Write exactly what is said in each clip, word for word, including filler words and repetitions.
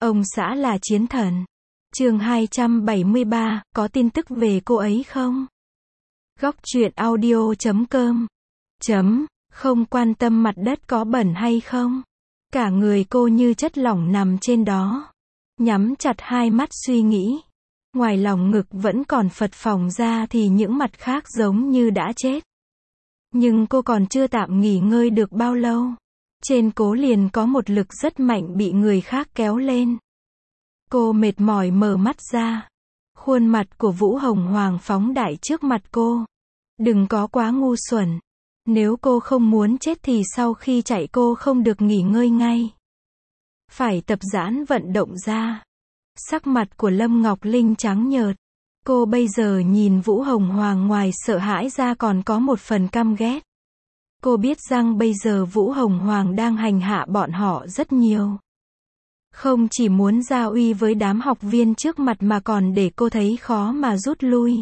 Ông xã là chiến thần. Chương hai trăm bảy mươi ba, có tin tức về cô ấy không? Góc truyện audio chấm com chấm, không quan tâm mặt đất có bẩn hay không. Cả người cô như chất lỏng nằm trên đó. Nhắm chặt hai mắt suy nghĩ. Ngoài lòng ngực vẫn còn phật phồng ra thì những mặt khác giống như đã chết. Nhưng cô còn chưa tạm nghỉ ngơi được bao lâu. Trên cố liền có một lực rất mạnh bị người khác kéo lên. Cô mệt mỏi mở mắt ra. Khuôn mặt của Vũ Hồng Hoàng phóng đại trước mặt cô. Đừng có quá ngu xuẩn. Nếu cô không muốn chết thì sau khi chạy cô không được nghỉ ngơi ngay. Phải tập giãn vận động ra. Sắc mặt của Lâm Ngọc Linh trắng nhợt. Cô bây giờ nhìn Vũ Hồng Hoàng ngoài sợ hãi ra còn có một phần căm ghét. Cô biết rằng bây giờ Vũ Hồng Hoàng đang hành hạ bọn họ rất nhiều. Không chỉ muốn gia uy với đám học viên trước mặt mà còn để cô thấy khó mà rút lui.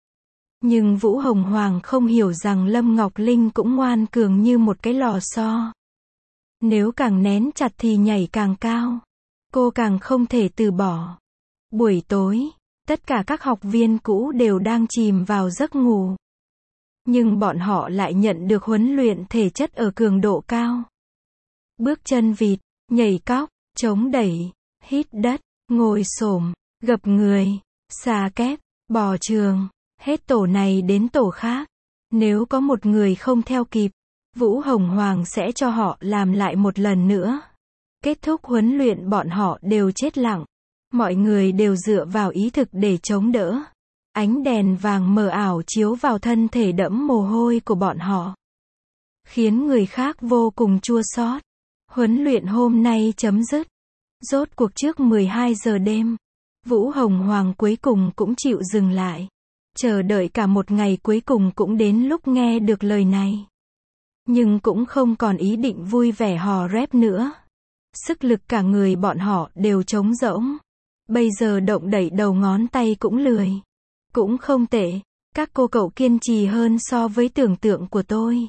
Nhưng Vũ Hồng Hoàng không hiểu rằng Lâm Ngọc Linh cũng ngoan cường như một cái lò xo. Nếu càng nén chặt thì nhảy càng cao. Cô càng không thể từ bỏ. Buổi tối, tất cả các học viên cũ đều đang chìm vào giấc ngủ. Nhưng bọn họ lại nhận được huấn luyện thể chất ở cường độ cao. Bước chân vịt, nhảy cóc, chống đẩy, hít đất, ngồi xổm, gập người, xà kép, bò trường, hết tổ này đến tổ khác. Nếu có một người không theo kịp, Vũ Hồng Hoàng sẽ cho họ làm lại một lần nữa. Kết thúc huấn luyện bọn họ đều chết lặng. Mọi người đều dựa vào ý thực để chống đỡ. Ánh đèn vàng mờ ảo chiếu vào thân thể đẫm mồ hôi của bọn họ. Khiến người khác vô cùng chua xót. Huấn luyện hôm nay chấm dứt. Rốt cuộc trước mười hai giờ đêm. Vũ Hồng Hoàng cuối cùng cũng chịu dừng lại. Chờ đợi cả một ngày cuối cùng cũng đến lúc nghe được lời này. Nhưng cũng không còn ý định vui vẻ hò rép nữa. Sức lực cả người bọn họ đều trống rỗng. Bây giờ động đẩy đầu ngón tay cũng lười. Cũng không tệ, các cô cậu kiên trì hơn so với tưởng tượng của tôi.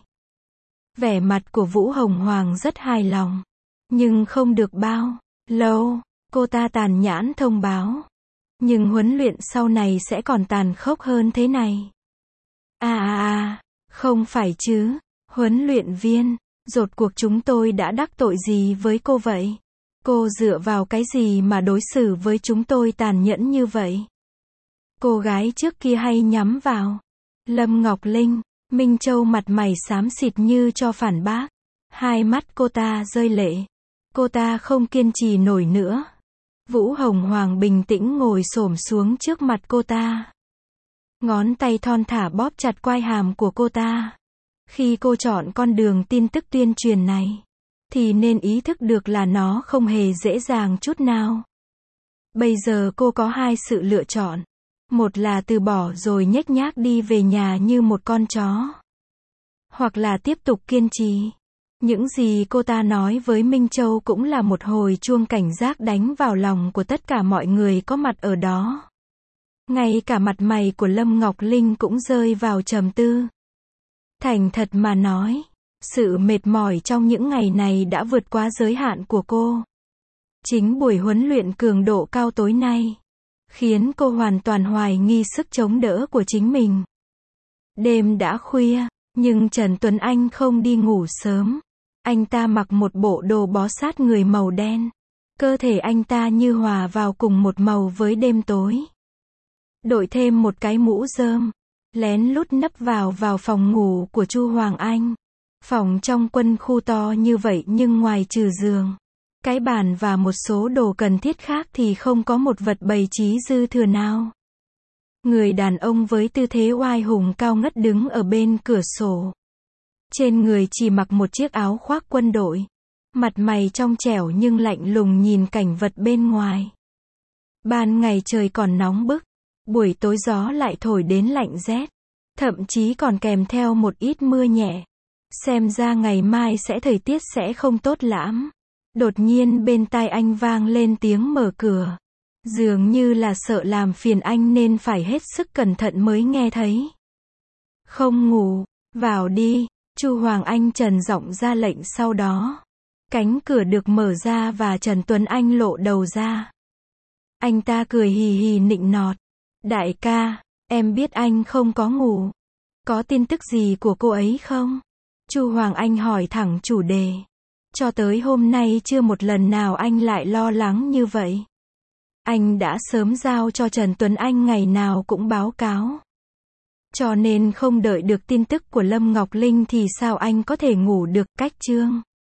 Vẻ mặt của Vũ Hồng Hoàng rất hài lòng. Nhưng không được bao lâu, cô ta tàn nhãn thông báo. Nhưng huấn luyện sau này sẽ còn tàn khốc hơn thế này. À à à, không phải chứ, huấn luyện viên, rốt cuộc chúng tôi đã đắc tội gì với cô vậy? Cô dựa vào cái gì mà đối xử với chúng tôi tàn nhẫn như vậy? Cô gái trước kia hay nhắm vào. Lâm Ngọc Linh, Minh Châu mặt mày xám xịt như cho phản bác. Hai mắt cô ta rơi lệ. Cô ta không kiên trì nổi nữa. Vũ Hồng Hoàng bình tĩnh ngồi xổm xuống trước mặt cô ta. Ngón tay thon thả bóp chặt quai hàm của cô ta. Khi cô chọn con đường tin tức tuyên truyền này, thì nên ý thức được là nó không hề dễ dàng chút nào. Bây giờ cô có hai sự lựa chọn. Một là từ bỏ rồi nhếch nhác đi về nhà như một con chó. Hoặc là tiếp tục kiên trì. Những gì cô ta nói với Minh Châu cũng là một hồi chuông cảnh giác đánh vào lòng của tất cả mọi người có mặt ở đó. Ngay cả mặt mày của Lâm Ngọc Linh cũng rơi vào trầm tư. Thành thật mà nói, sự mệt mỏi trong những ngày này đã vượt quá giới hạn của cô. Chính buổi huấn luyện cường độ cao tối nay khiến cô hoàn toàn hoài nghi sức chống đỡ của chính mình. Đêm đã khuya, nhưng Trần Tuấn Anh không đi ngủ sớm. Anh ta mặc một bộ đồ bó sát người màu đen. Cơ thể anh ta như hòa vào cùng một màu với đêm tối. Đội thêm một cái mũ rơm, lén lút nấp vào vào phòng ngủ của Chu Hoàng Anh. Phòng trong quân khu to như vậy nhưng ngoài trừ giường, cái bàn và một số đồ cần thiết khác thì không có một vật bày trí dư thừa nào. Người đàn ông với tư thế oai hùng cao ngất đứng ở bên cửa sổ. Trên người chỉ mặc một chiếc áo khoác quân đội. Mặt mày trong trẻo nhưng lạnh lùng nhìn cảnh vật bên ngoài. Ban ngày trời còn nóng bức. Buổi tối gió lại thổi đến lạnh rét. Thậm chí còn kèm theo một ít mưa nhẹ. Xem ra ngày mai sẽ thời tiết sẽ không tốt lắm. Đột nhiên bên tai anh vang lên tiếng mở cửa. Dường như là sợ làm phiền anh nên phải hết sức cẩn thận mới nghe thấy. Không ngủ, vào đi, Chu Hoàng Anh trần giọng ra lệnh sau đó. Cánh cửa được mở ra và Trần Tuấn Anh lộ đầu ra. Anh ta cười hì hì nịnh nọt. Đại ca, em biết anh không có ngủ. Có tin tức gì của cô ấy không? Chu Hoàng Anh hỏi thẳng chủ đề. Cho tới hôm nay chưa một lần nào anh lại lo lắng như vậy. Anh đã sớm giao cho Trần Tuấn Anh ngày nào cũng báo cáo. Cho nên không đợi được tin tức của Lâm Ngọc Linh thì sao anh có thể ngủ được, cách chương.